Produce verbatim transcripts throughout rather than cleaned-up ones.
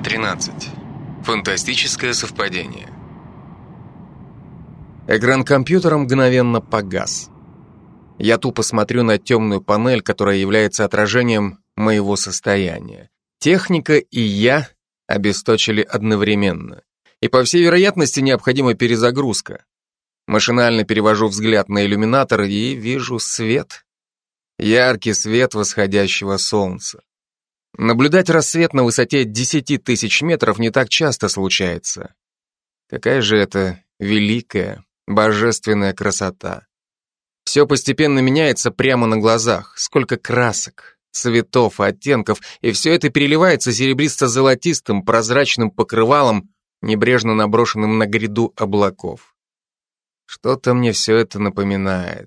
Глава тринадцать. Фантастическое совпадение. Экран компьютера мгновенно погас. Я тупо смотрю на темную панель, которая является отражением моего состояния. Техника и я обесточили одновременно. И, по всей вероятности, необходима перезагрузка. Машинально перевожу взгляд на иллюминатор и вижу свет. Яркий свет восходящего солнца. Наблюдать рассвет на высоте десяти тысяч метров не так часто случается. Какая же это великая, божественная красота. Все постепенно меняется прямо на глазах. Сколько красок, цветов, оттенков, и все это переливается серебристо-золотистым прозрачным покрывалом, небрежно наброшенным на гряду облаков. Что-то мне все это напоминает.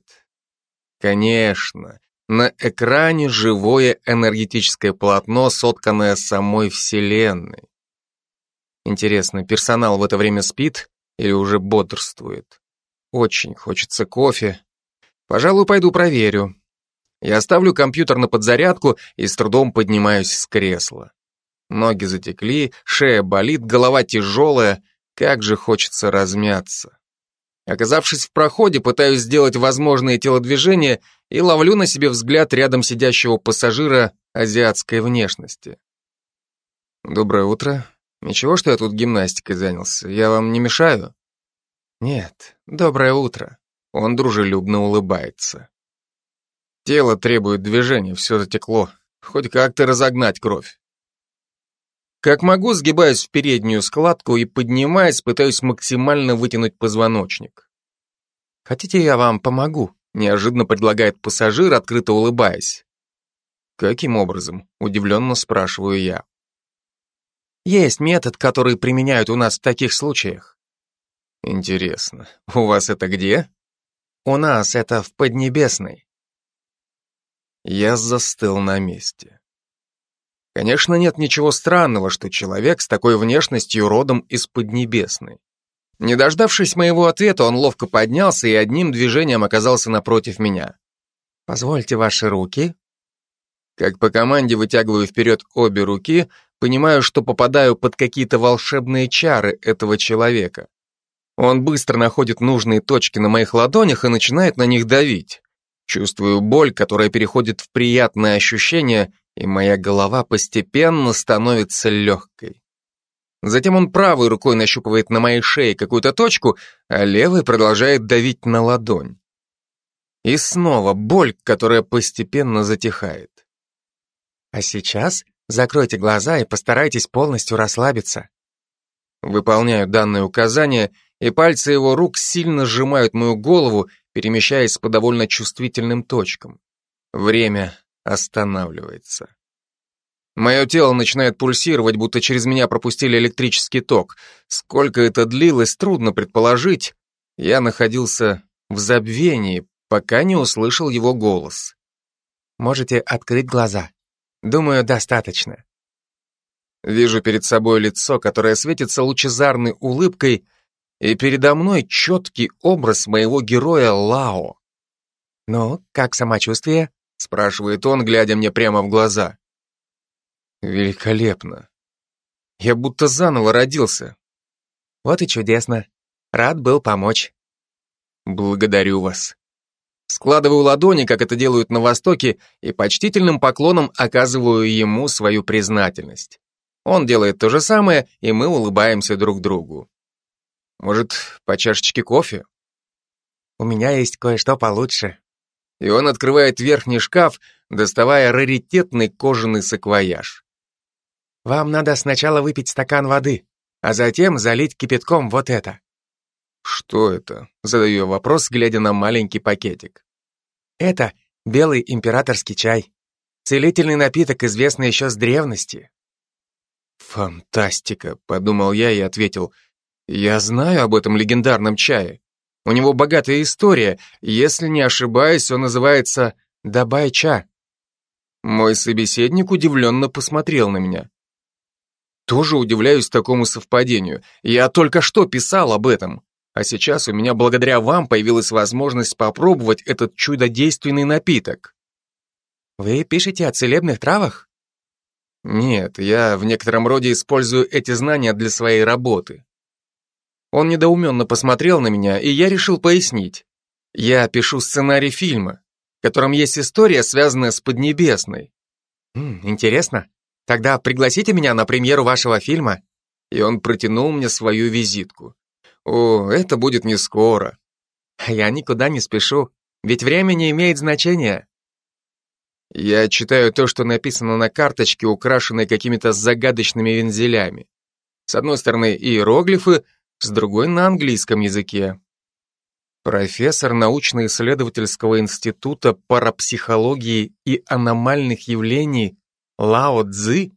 Конечно, на экране живое энергетическое полотно, сотканное самой Вселенной. Интересно, персонал в это время спит или уже бодрствует? Очень хочется кофе. Пожалуй, пойду проверю. Я ставлю компьютер на подзарядку и с трудом поднимаюсь с кресла. Ноги затекли, шея болит, голова тяжелая. Как же хочется размяться. Оказавшись в проходе, пытаюсь сделать возможные телодвижения и ловлю на себе взгляд рядом сидящего пассажира азиатской внешности. Доброе утро. Ничего, что я тут гимнастикой занялся? Я вам не мешаю? Нет, доброе утро. Он дружелюбно улыбается. Тело требует движения, все затекло. Хоть как-то разогнать кровь. Как могу, сгибаюсь в переднюю складку и, поднимаясь, пытаюсь максимально вытянуть позвоночник. «Хотите, я вам помогу?» – неожиданно предлагает пассажир, открыто улыбаясь. «Каким образом?» – удивленно спрашиваю я. «Есть метод, который применяют у нас в таких случаях». «Интересно, у вас это где?» «У нас это в Поднебесной». Я застыл на месте. Конечно, нет ничего странного, что человек с такой внешностью родом из Поднебесной. Не дождавшись моего ответа, он ловко поднялся и одним движением оказался напротив меня. «Позвольте ваши руки». Как по команде вытягиваю вперед обе руки, понимаю, что попадаю под какие-то волшебные чары этого человека. Он быстро находит нужные точки на моих ладонях и начинает на них давить. Чувствую боль, которая переходит в приятное ощущение, и моя голова постепенно становится легкой. Затем он правой рукой нащупывает на моей шее какую-то точку, а левой продолжает давить на ладонь. И снова боль, которая постепенно затихает. А сейчас закройте глаза и постарайтесь полностью расслабиться. Выполняю данное указание, и пальцы его рук сильно сжимают мою голову, перемещаясь по довольно чувствительным точкам. Время останавливается. Мое тело начинает пульсировать, будто через меня пропустили электрический ток. Сколько это длилось, трудно предположить. Я находился в забвении, пока не услышал его голос. «Можете открыть глаза. Думаю, достаточно». Вижу перед собой лицо, которое светится лучезарной улыбкой, и передо мной четкий образ моего героя Лао. «Ну, как самочувствие?» — спрашивает он, глядя мне прямо в глаза. «Великолепно. Я будто заново родился». «Вот и чудесно. Рад был помочь». «Благодарю вас». Складываю ладони, как это делают на Востоке, и почтительным поклоном оказываю ему свою признательность. Он делает то же самое, и мы улыбаемся друг другу. «Может, по чашечке кофе?» «У меня есть кое-что получше». И он открывает верхний шкаф, доставая раритетный кожаный саквояж. «Вам надо сначала выпить стакан воды, а затем залить кипятком вот это». «Что это?» — задаю я вопрос, глядя на маленький пакетик. «Это белый императорский чай. Целительный напиток, известный еще с древности». «Фантастика», — подумал я и ответил, «я знаю об этом легендарном чае. У него богатая история. Если не ошибаюсь, он называется Дабай-ча». Мой собеседник удивленно посмотрел на меня. Тоже удивляюсь такому совпадению. Я только что писал об этом. А сейчас у меня благодаря вам появилась возможность попробовать этот чудодейственный напиток. Вы пишете о целебных травах? Нет, я в некотором роде использую эти знания для своей работы. Он недоуменно посмотрел на меня, и я решил пояснить. Я пишу сценарий фильма, в котором есть история, связанная с Поднебесной. «М, интересно. Тогда пригласите меня на премьеру вашего фильма». И он протянул мне свою визитку. О, это будет не скоро. Я никуда не спешу, ведь время не имеет значения. Я читаю то, что написано на карточке, украшенной какими-то загадочными вензелями. С одной стороны иероглифы, с другой на английском языке. Профессор научно-исследовательского института парапсихологии и аномальных явлений Лао Цзы?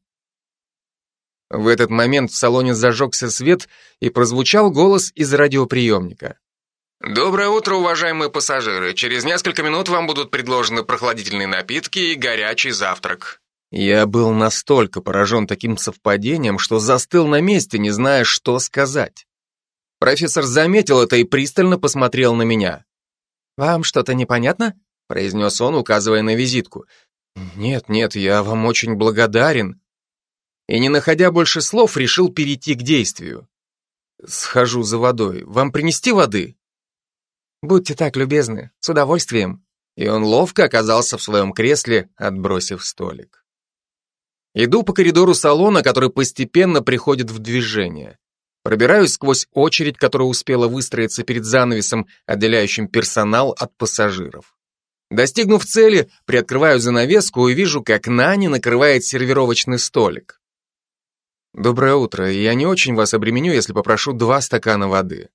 В этот момент в салоне зажегся свет и прозвучал голос из радиоприемника. «Доброе утро, уважаемые пассажиры. Через несколько минут вам будут предложены прохладительные напитки и горячий завтрак». Я был настолько поражен таким совпадением, что застыл на месте, не зная, что сказать. Профессор заметил это и пристально посмотрел на меня. «Вам что-то непонятно?» – произнес он, указывая на визитку. «Нет, нет, я вам очень благодарен». И, не находя больше слов, решил перейти к действию. «Схожу за водой. Вам принести воды?» «Будьте так любезны, с удовольствием». И он ловко оказался в своем кресле, отбросив столик. Иду по коридору салона, который постепенно приходит в движение. Пробираюсь сквозь очередь, которая успела выстроиться перед занавесом, отделяющим персонал от пассажиров. Достигнув цели, приоткрываю занавеску и вижу, как Нани накрывает сервировочный столик. «Доброе утро. Я не очень вас обременю, если попрошу два стакана воды».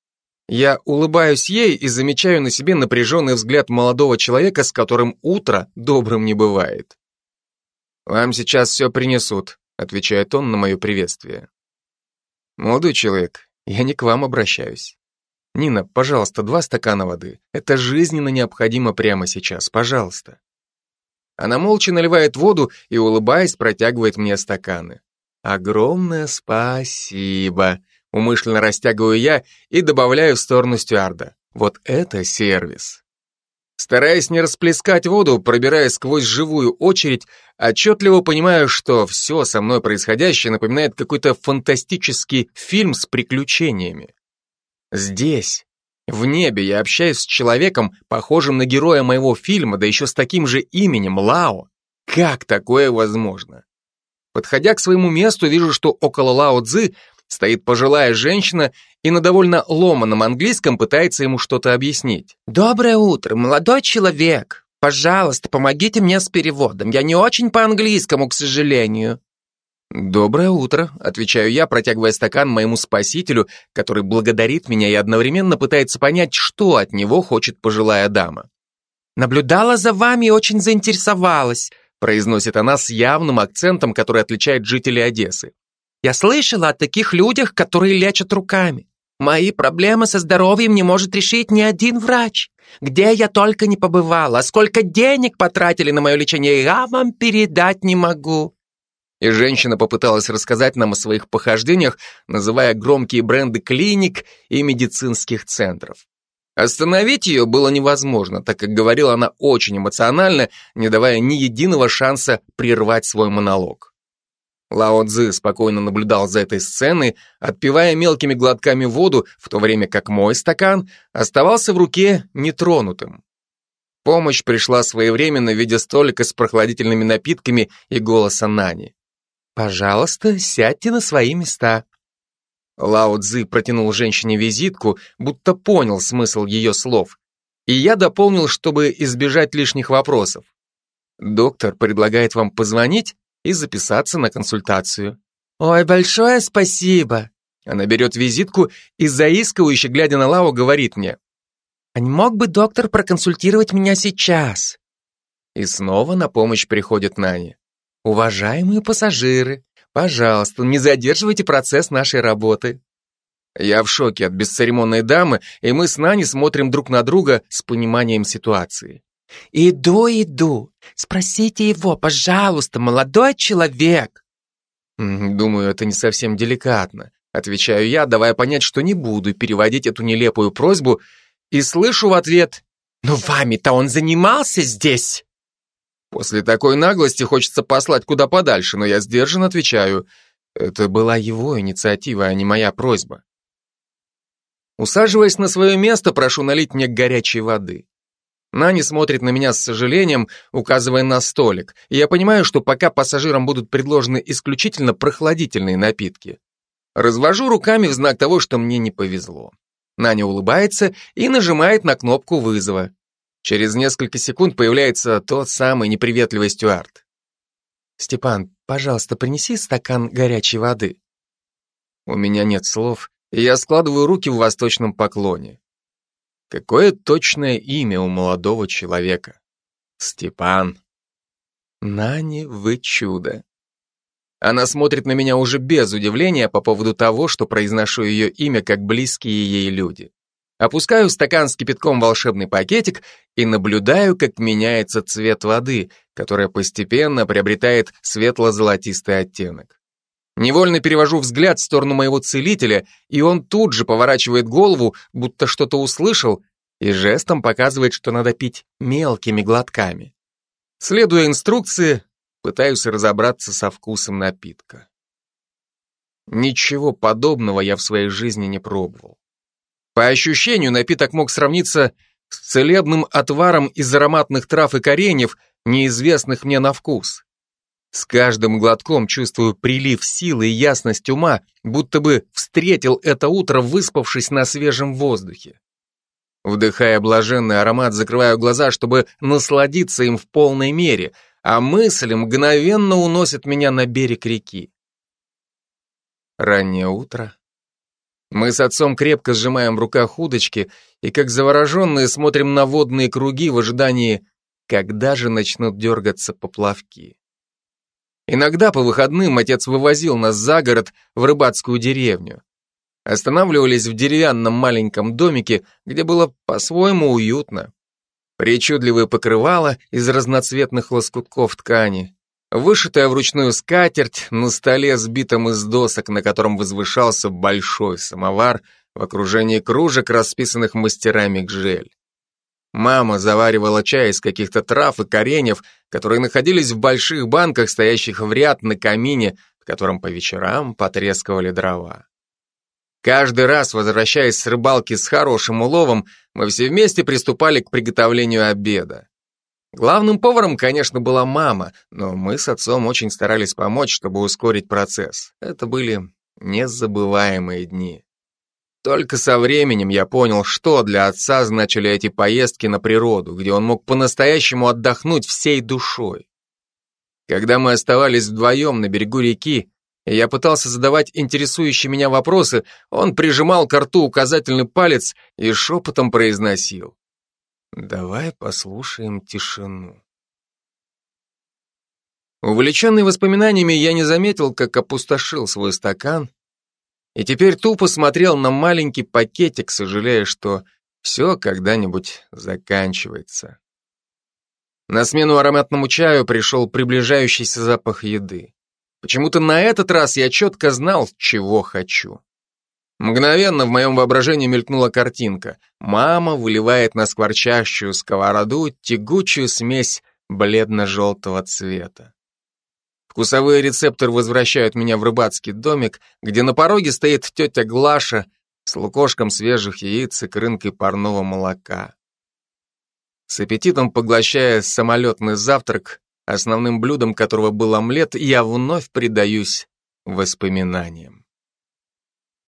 Я улыбаюсь ей и замечаю на себе напряженный взгляд молодого человека, с которым утро добрым не бывает. «Вам сейчас все принесут», — отвечает он на мое приветствие. «Молодой человек, я не к вам обращаюсь. Нина, пожалуйста, два стакана воды. Это жизненно необходимо прямо сейчас, пожалуйста». Она молча наливает воду и, улыбаясь, протягивает мне стаканы. «Огромное спасибо», — умышленно растягиваю я и добавляю в сторону стюарда. «Вот это сервис». Стараясь не расплескать воду, пробираясь сквозь живую очередь, отчетливо понимаю, что все со мной происходящее напоминает какой-то фантастический фильм с приключениями. Здесь, в небе, я общаюсь с человеком, похожим на героя моего фильма, да еще с таким же именем, Лао. Как такое возможно? Подходя к своему месту, вижу, что около Лао Цзы стоит пожилая женщина и на довольно ломаном английском пытается ему что-то объяснить. «Доброе утро, молодой человек. Пожалуйста, помогите мне с переводом. Я не очень по-английскому, к сожалению». «Доброе утро», — отвечаю я, протягивая стакан моему спасителю, который благодарит меня и одновременно пытается понять, что от него хочет пожилая дама. «Наблюдала за вами и очень заинтересовалась», — произносит она с явным акцентом, который отличает жителей Одессы. «Я слышала о таких людях, которые лечат руками. Мои проблемы со здоровьем не может решить ни один врач. Где я только не побывала, сколько денег потратили на мое лечение, я вам передать не могу». И женщина попыталась рассказать нам о своих похождениях, называя громкие бренды клиник и медицинских центров. Остановить ее было невозможно, так как говорила она очень эмоционально, не давая ни единого шанса прервать свой монолог. Лао Цзы спокойно наблюдал за этой сценой, отпивая мелкими глотками воду, в то время как мой стакан оставался в руке нетронутым. Помощь пришла своевременно в виде столика с прохладительными напитками и голоса Нани. «Пожалуйста, сядьте на свои места». Лао Цзы протянул женщине визитку, будто понял смысл ее слов, и я дополнил, чтобы избежать лишних вопросов. «Доктор предлагает вам позвонить и записаться на консультацию». «Ой, большое спасибо». Она берет визитку и, заискивающе глядя на Лао, говорит мне: «А не мог бы доктор проконсультировать меня сейчас?» И снова на помощь приходит Нани. «Уважаемые пассажиры, пожалуйста, не задерживайте процесс нашей работы». Я в шоке от бесцеремонной дамы, и мы с Нани смотрим друг на друга с пониманием ситуации. «Иду, иду. Спросите его, пожалуйста, молодой человек». «Думаю, это не совсем деликатно», отвечаю я, давая понять, что не буду переводить эту нелепую просьбу, и слышу в ответ: «Но вами-то он занимался здесь». После такой наглости хочется послать куда подальше, но я сдержанно отвечаю. Это была его инициатива, а не моя просьба. Усаживаясь на свое место, прошу налить мне горячей воды. Нани смотрит на меня с сожалением, указывая на столик, и я понимаю, что пока пассажирам будут предложены исключительно прохладительные напитки. Развожу руками в знак того, что мне не повезло. Наня улыбается и нажимает на кнопку вызова. Через несколько секунд появляется тот самый неприветливый стюард. «Степан, пожалуйста, принеси стакан горячей воды». У меня нет слов, и я складываю руки в восточном поклоне. Какое точное имя у молодого человека? Степан. Нани, вы чудо. Она смотрит на меня уже без удивления по поводу того, что произношу ее имя как близкие ей люди. Опускаю в стакан с кипятком волшебный пакетик и наблюдаю, как меняется цвет воды, которая постепенно приобретает светло-золотистый оттенок. Невольно перевожу взгляд в сторону моего целителя, и он тут же поворачивает голову, будто что-то услышал, и жестом показывает, что надо пить мелкими глотками. Следуя инструкции, пытаюсь разобраться со вкусом напитка. Ничего подобного я в своей жизни не пробовал. По ощущению, напиток мог сравниться с целебным отваром из ароматных трав и кореньев, неизвестных мне на вкус. С каждым глотком чувствую прилив силы и ясность ума, будто бы встретил это утро, выспавшись на свежем воздухе. Вдыхая блаженный аромат, закрываю глаза, чтобы насладиться им в полной мере, а мысли мгновенно уносят меня на берег реки. Раннее утро. Мы с отцом крепко сжимаем в руках удочки и, как завороженные, смотрим на водные круги в ожидании, когда же начнут дергаться поплавки. Иногда по выходным отец вывозил нас за город в рыбацкую деревню. Останавливались в деревянном маленьком домике, где было по-своему уютно. Причудливые покрывала из разноцветных лоскутков ткани, вышитая вручную скатерть на столе, сбитом из досок, на котором возвышался большой самовар в окружении кружек, расписанных мастерами гжель. Мама заваривала чай из каких-то трав и кореньев, которые находились в больших банках, стоящих в ряд на камине, в котором по вечерам потрескивали дрова. Каждый раз, возвращаясь с рыбалки с хорошим уловом, мы все вместе приступали к приготовлению обеда. Главным поваром, конечно, была мама, но мы с отцом очень старались помочь, чтобы ускорить процесс. Это были незабываемые дни. Только со временем я понял, что для отца значили эти поездки на природу, где он мог по-настоящему отдохнуть всей душой. Когда мы оставались вдвоем на берегу реки, и я пытался задавать интересующие меня вопросы, он прижимал к рту указательный палец и шепотом произносил: «Давай послушаем тишину». Увлеченный воспоминаниями, я не заметил, как опустошил свой стакан, и теперь тупо смотрел на маленький пакетик, сожалея, что все когда-нибудь заканчивается. На смену ароматному чаю пришел приближающийся запах еды. Почему-то на этот раз я четко знал, чего хочу. Мгновенно в моем воображении мелькнула картинка. Мама выливает на скворчащую сковороду тягучую смесь бледно-желтого цвета. Вкусовые рецепторы возвращают меня в рыбацкий домик, где на пороге стоит тетя Глаша с лукошком свежих яиц и крынкой парного молока. С аппетитом поглощая самолетный завтрак, основным блюдом которого был омлет, я вновь предаюсь воспоминаниям.